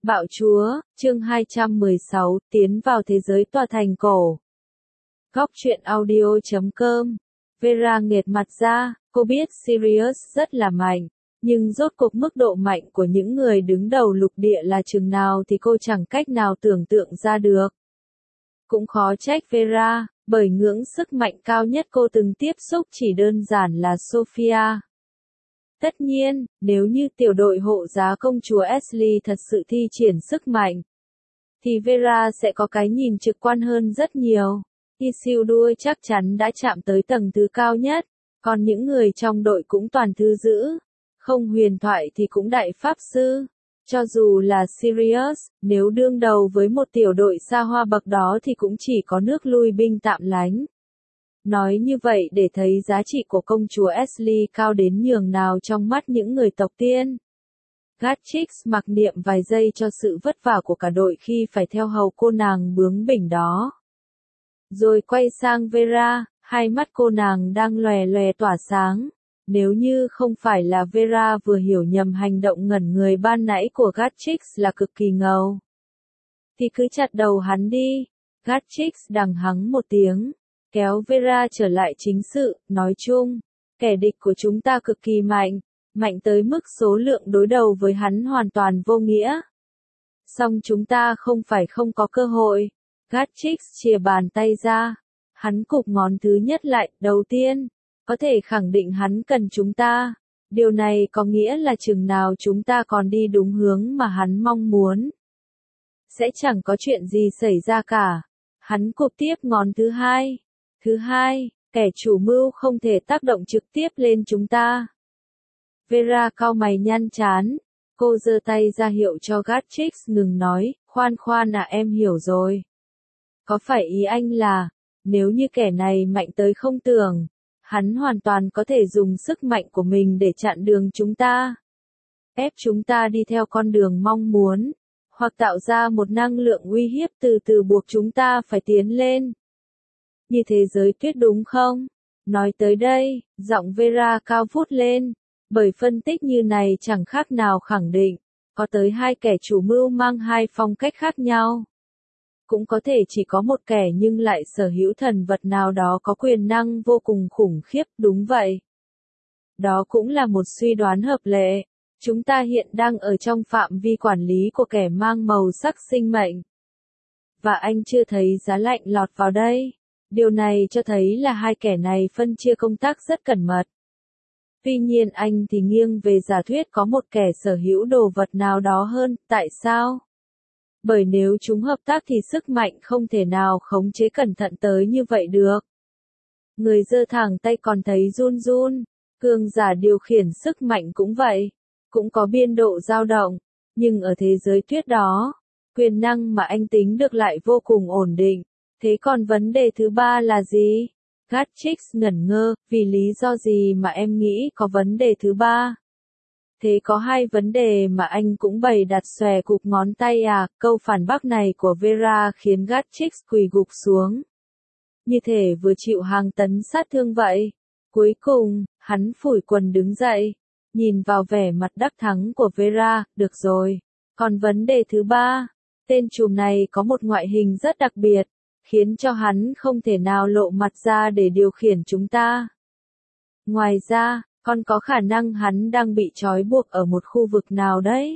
Bạo chúa, chương 216, tiến vào thế giới tòa thành cổ. Góc truyện audio.com. Vera nghệt mặt ra, cô biết Sirius rất là mạnh, nhưng rốt cuộc mức độ mạnh của những người đứng đầu lục địa là chừng nào thì cô chẳng cách nào tưởng tượng ra được. Cũng khó trách Vera, bởi ngưỡng sức mạnh cao nhất cô từng tiếp xúc chỉ đơn giản là Sophia. Tất nhiên, nếu như tiểu đội hộ giá công chúa Ashley thật sự thi triển sức mạnh, thì Vera sẽ có cái nhìn trực quan hơn rất nhiều. Isildur chắc chắn đã chạm tới tầng thứ cao nhất, còn những người trong đội cũng toàn thứ dữ, không huyền thoại thì cũng đại pháp sư. Cho dù là Sirius, nếu đương đầu với một tiểu đội xa hoa bậc đó thì cũng chỉ có nước lui binh tạm lánh. Nói như vậy để thấy giá trị của công chúa Ashley cao đến nhường nào trong mắt những người tộc tiên. Gatchix mặc niệm vài giây cho sự vất vả của cả đội khi phải theo hầu cô nàng bướng bỉnh đó. Rồi quay sang Vera, hai mắt cô nàng đang lòe lòe tỏa sáng. Nếu như không phải là Vera vừa hiểu nhầm hành động ngẩn người ban nãy của Gatchix là cực kỳ ngầu, thì cứ chặt đầu hắn đi. Gatchix đằng hắng một tiếng, kéo Vera trở lại chính sự, nói chung, kẻ địch của chúng ta cực kỳ mạnh, mạnh tới mức số lượng đối đầu với hắn hoàn toàn vô nghĩa. Song chúng ta không phải không có cơ hội. Gatchix chìa bàn tay ra, hắn cụp ngón thứ nhất lại, đầu tiên, có thể khẳng định hắn cần chúng ta. Điều này có nghĩa là chừng nào chúng ta còn đi đúng hướng mà hắn mong muốn, sẽ chẳng có chuyện gì xảy ra cả. Hắn cụp tiếp ngón thứ hai. Thứ hai, kẻ chủ mưu không thể tác động trực tiếp lên chúng ta. Vera cau mày nhăn trán. Cô giơ tay ra hiệu cho Gatchix ngừng nói, khoan khoan em hiểu rồi. Có phải ý anh là, nếu như kẻ này mạnh tới không tưởng, hắn hoàn toàn có thể dùng sức mạnh của mình để chặn đường chúng ta, ép chúng ta đi theo con đường mong muốn, hoặc tạo ra một năng lượng uy hiếp từ từ buộc chúng ta phải tiến lên. Như thế giới tuyết đúng không? Nói tới đây, giọng Vera cao vút lên, bởi phân tích như này chẳng khác nào khẳng định, có tới hai kẻ chủ mưu mang hai phong cách khác nhau. Cũng có thể chỉ có một kẻ nhưng lại sở hữu thần vật nào đó có quyền năng vô cùng khủng khiếp, đúng vậy. Đó cũng là một suy đoán hợp lệ. Chúng ta hiện đang ở trong phạm vi quản lý của kẻ mang màu sắc sinh mệnh. Và anh chưa thấy giá lạnh lọt vào đây. Điều này cho thấy là hai kẻ này phân chia công tác rất cẩn mật. Tuy nhiên anh thì nghiêng về giả thuyết có một kẻ sở hữu đồ vật nào đó hơn, tại sao? Bởi nếu chúng hợp tác thì sức mạnh không thể nào khống chế cẩn thận tới như vậy được. Người giơ thẳng tay còn thấy run run, cường giả điều khiển sức mạnh cũng vậy, cũng có biên độ dao động, nhưng ở thế giới tuyết đó, quyền năng mà anh tính được lại vô cùng ổn định. Thế còn vấn đề thứ ba là gì? Gatchix ngẩn ngơ, vì lý do gì mà em nghĩ có vấn đề thứ ba? Thế có hai vấn đề mà anh cũng bày đặt xòe cụp ngón tay à? Câu phản bác này của Vera khiến Gatchix quỳ gục xuống, như thể vừa chịu hàng tấn sát thương vậy. Cuối cùng, hắn phủi quần đứng dậy, nhìn vào vẻ mặt đắc thắng của Vera, được rồi. Còn vấn đề thứ ba, tên trùm này có một ngoại hình rất đặc biệt, khiến cho hắn không thể nào lộ mặt ra để điều khiển chúng ta. Ngoài ra, còn có khả năng hắn đang bị trói buộc ở một khu vực nào đấy.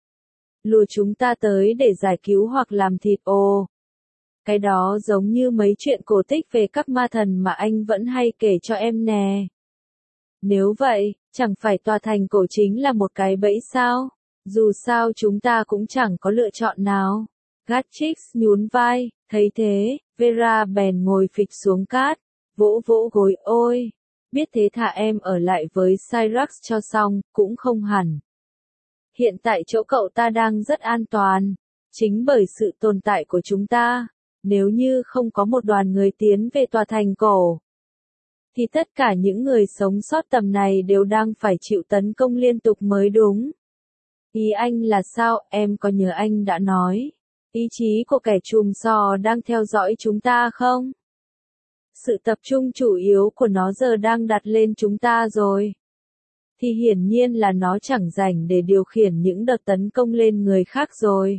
Lùa chúng ta tới để giải cứu hoặc làm thịt. Ồ, cái đó giống như mấy chuyện cổ tích về các ma thần mà anh vẫn hay kể cho em nè. Nếu vậy, chẳng phải tòa thành cổ chính là một cái bẫy sao? Dù sao chúng ta cũng chẳng có lựa chọn nào. Gatchix nhún vai, thấy thế, Vera bèn ngồi phịch xuống cát, vỗ vỗ gối. Ôi, biết thế thà em ở lại với Cyrax cho xong, cũng không hẳn. Hiện tại chỗ cậu ta đang rất an toàn, chính bởi sự tồn tại của chúng ta. Nếu như không có một đoàn người tiến về tòa thành cổ, thì tất cả những người sống sót tầm này đều đang phải chịu tấn công liên tục mới đúng. Ý anh là sao? Em có nhớ anh đã nói, ý chí của kẻ trùm sò đang theo dõi chúng ta không? Sự tập trung chủ yếu của nó giờ đang đặt lên chúng ta rồi. thì hiển nhiên là nó chẳng rảnh để điều khiển những đợt tấn công lên người khác rồi.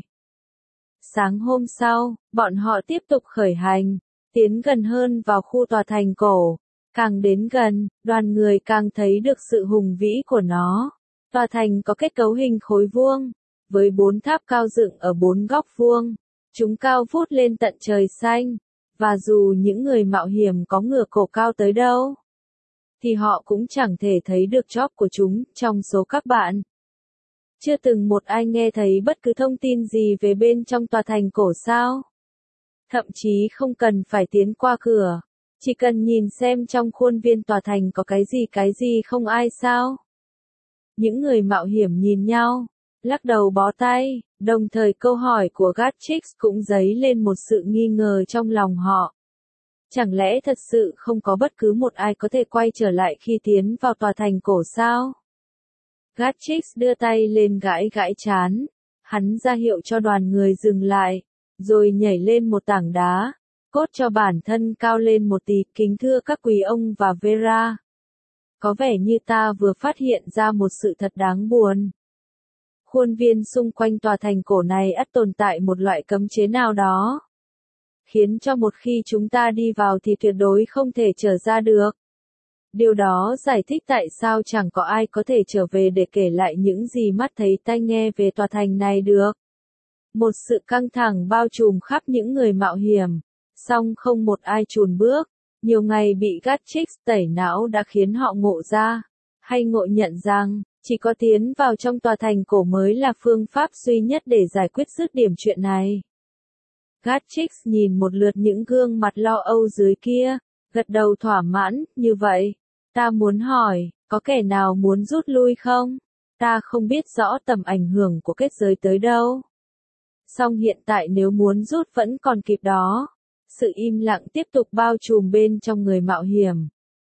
Sáng hôm sau, bọn họ tiếp tục khởi hành, tiến gần hơn vào khu tòa thành cổ. Càng đến gần, đoàn người càng thấy được sự hùng vĩ của nó. Tòa thành có kết cấu hình khối vuông, với 4 tháp cao dựng ở 4 góc vuông. Chúng cao vút lên tận trời xanh, và dù những người mạo hiểm có ngửa cổ cao tới đâu, thì họ cũng chẳng thể thấy được chóp của chúng trong số các bạn. Chưa từng một ai nghe thấy bất cứ thông tin gì về bên trong tòa thành cổ sao? Thậm chí không cần phải tiến qua cửa, chỉ cần nhìn xem trong khuôn viên tòa thành có cái gì không ai sao? Những người mạo hiểm nhìn nhau, lắc đầu bó tay, đồng thời câu hỏi của Gatchix cũng dấy lên một sự nghi ngờ trong lòng họ. Chẳng lẽ thật sự không có bất cứ một ai có thể quay trở lại khi tiến vào tòa thành cổ sao? Gatchix đưa tay lên gãi gãi trán, hắn ra hiệu cho đoàn người dừng lại, rồi nhảy lên một tảng đá, cốt cho bản thân cao lên một tí. Kính thưa các quý ông và Vera. Có vẻ như ta vừa phát hiện ra một sự thật đáng buồn. Khuôn viên xung quanh tòa thành cổ này ắt tồn tại một loại cấm chế nào đó, khiến cho một khi chúng ta đi vào thì tuyệt đối không thể trở ra được. Điều đó giải thích tại sao chẳng có ai có thể trở về để kể lại những gì mắt thấy tai nghe về tòa thành này được. Một sự căng thẳng bao trùm khắp những người mạo hiểm, song không một ai chùn bước. Nhiều ngày bị Gatchix tẩy não đã khiến họ ngộ ra, hay ngộ nhận rằng, chỉ có tiến vào trong tòa thành cổ mới là phương pháp duy nhất để giải quyết dứt điểm chuyện này. Gatchix nhìn một lượt những gương mặt lo âu dưới kia, gật đầu thỏa mãn. Như vậy, ta muốn hỏi, có kẻ nào muốn rút lui không? Ta không biết rõ tầm ảnh hưởng của kết giới tới đâu. Song hiện tại nếu muốn rút vẫn còn kịp đó. Sự im lặng tiếp tục bao trùm bên trong người mạo hiểm.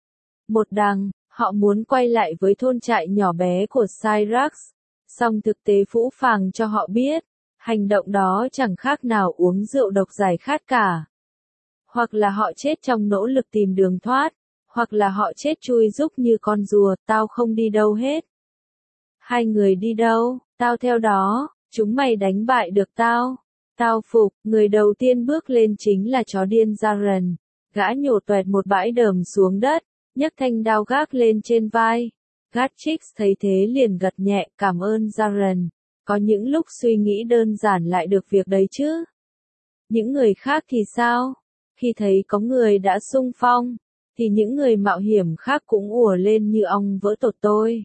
Một đằng, họ muốn quay lại với thôn trại nhỏ bé của Cyrax, song thực tế phũ phàng cho họ biết, hành động đó chẳng khác nào uống rượu độc giải khát cả. Hoặc là họ chết trong nỗ lực tìm đường thoát, hoặc là họ chết chui rúc như con rùa. Tao không đi đâu hết. Hai người đi đâu, tao theo đó. Chúng mày đánh bại được tao. Tao phục. Người đầu tiên bước lên chính là chó điên Jaren. Gã nhổ toẹt một bãi đờm xuống đất, nhấc thanh đao gác lên trên vai. Gatchix thấy thế liền gật nhẹ, cảm ơn Jaren. Có những lúc suy nghĩ đơn giản lại được việc đấy chứ. Những người khác thì sao? Khi thấy có người đã xung phong, thì những người mạo hiểm khác cũng ùa lên như ong vỡ tổ tôi.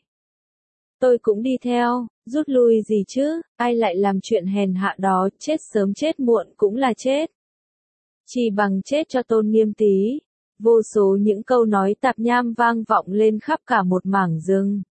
Tôi cũng đi theo, rút lui gì chứ, ai lại làm chuyện hèn hạ đó, chết sớm chết muộn cũng là chết. Chỉ bằng chết cho tôn nghiêm tí. Vô số những câu nói tạp nham vang vọng lên khắp cả một mảng rừng.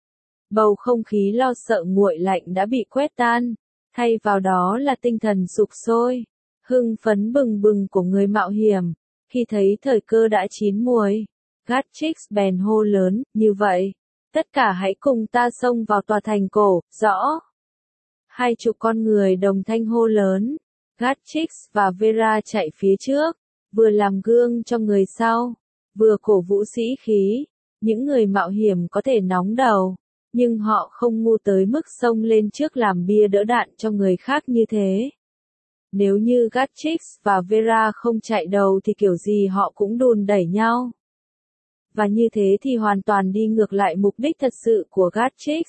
Bầu không khí lo sợ nguội lạnh đã bị quét tan, thay vào đó là tinh thần sục sôi, hưng phấn bừng bừng của người mạo hiểm. Khi thấy thời cơ đã chín muồi, Gatchix bèn hô lớn, như vậy, tất cả hãy cùng ta xông vào tòa thành cổ, rõ. 20 con người đồng thanh hô lớn, Gatchix và Vera chạy phía trước, vừa làm gương cho người sau, vừa cổ vũ sĩ khí. Những người mạo hiểm có thể nóng đầu, nhưng họ không ngu tới mức xông lên trước làm bia đỡ đạn cho người khác như thế. Nếu như Gatchix và Vera không chạy đầu thì kiểu gì họ cũng đùn đẩy nhau. Và như thế thì hoàn toàn đi ngược lại mục đích thật sự của Gatchix.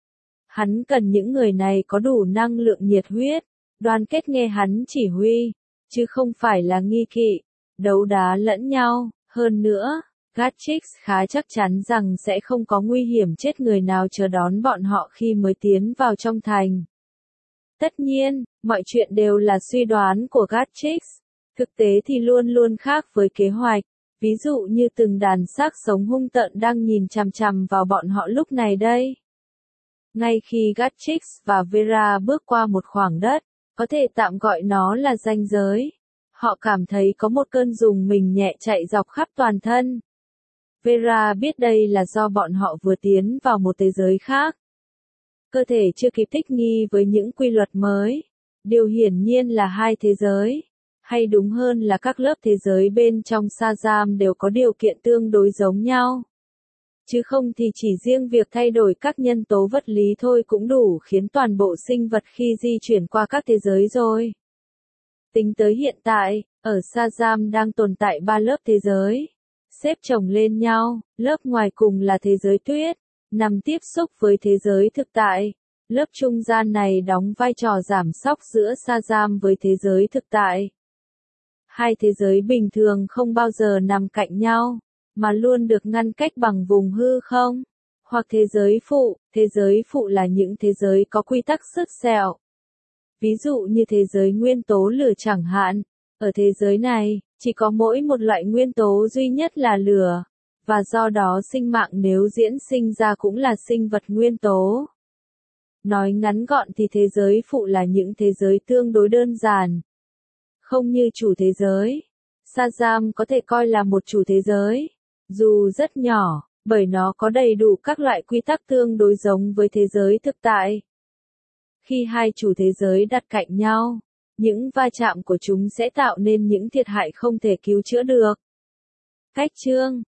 Hắn cần những người này có đủ năng lượng nhiệt huyết, đoàn kết nghe hắn chỉ huy, chứ không phải là nghi kỵ, đấu đá lẫn nhau. Hơn nữa, Gatchix khá chắc chắn rằng sẽ không có nguy hiểm chết người nào chờ đón bọn họ khi mới tiến vào trong thành. Tất nhiên, mọi chuyện đều là suy đoán của Gatchix. Thực tế thì luôn luôn khác với kế hoạch. Ví dụ như từng đàn xác sống hung tợn đang nhìn chằm chằm vào bọn họ lúc này đây. Ngay khi Gatchix và Vera bước qua một khoảng đất, có thể tạm gọi nó là ranh giới, họ cảm thấy có một cơn rùng mình nhẹ chạy dọc khắp toàn thân. Vera biết đây là do bọn họ vừa tiến vào một thế giới khác. Cơ thể chưa kịp thích nghi với những quy luật mới. Điều hiển nhiên là hai thế giới, hay đúng hơn là các lớp thế giới bên trong Shazam đều có điều kiện tương đối giống nhau. chứ không thì chỉ riêng việc thay đổi các nhân tố vật lý thôi cũng đủ khiến toàn bộ sinh vật khi di chuyển qua các thế giới rồi. Tính tới hiện tại, ở Shazam đang tồn tại 3 lớp thế giới, xếp chồng lên nhau, lớp ngoài cùng là thế giới tuyết, nằm tiếp xúc với thế giới thực tại. Lớp trung gian này đóng vai trò giảm sóc giữa Shazam với thế giới thực tại. Hai thế giới bình thường không bao giờ nằm cạnh nhau, mà luôn được ngăn cách bằng vùng hư không, hoặc thế giới phụ là những thế giới có quy tắc sứt sẹo. Ví dụ như thế giới nguyên tố lửa chẳng hạn, ở thế giới này, chỉ có mỗi một loại nguyên tố duy nhất là lửa, và do đó sinh mạng nếu diễn sinh ra cũng là sinh vật nguyên tố. Nói ngắn gọn thì thế giới phụ là những thế giới tương đối đơn giản. Không như chủ thế giới, Shazam có thể coi là một chủ thế giới, dù rất nhỏ, bởi nó có đầy đủ các loại quy tắc tương đối giống với thế giới thực tại. Khi hai chủ thế giới đặt cạnh nhau, những va chạm của chúng sẽ tạo nên những thiệt hại không thể cứu chữa được. Cách chương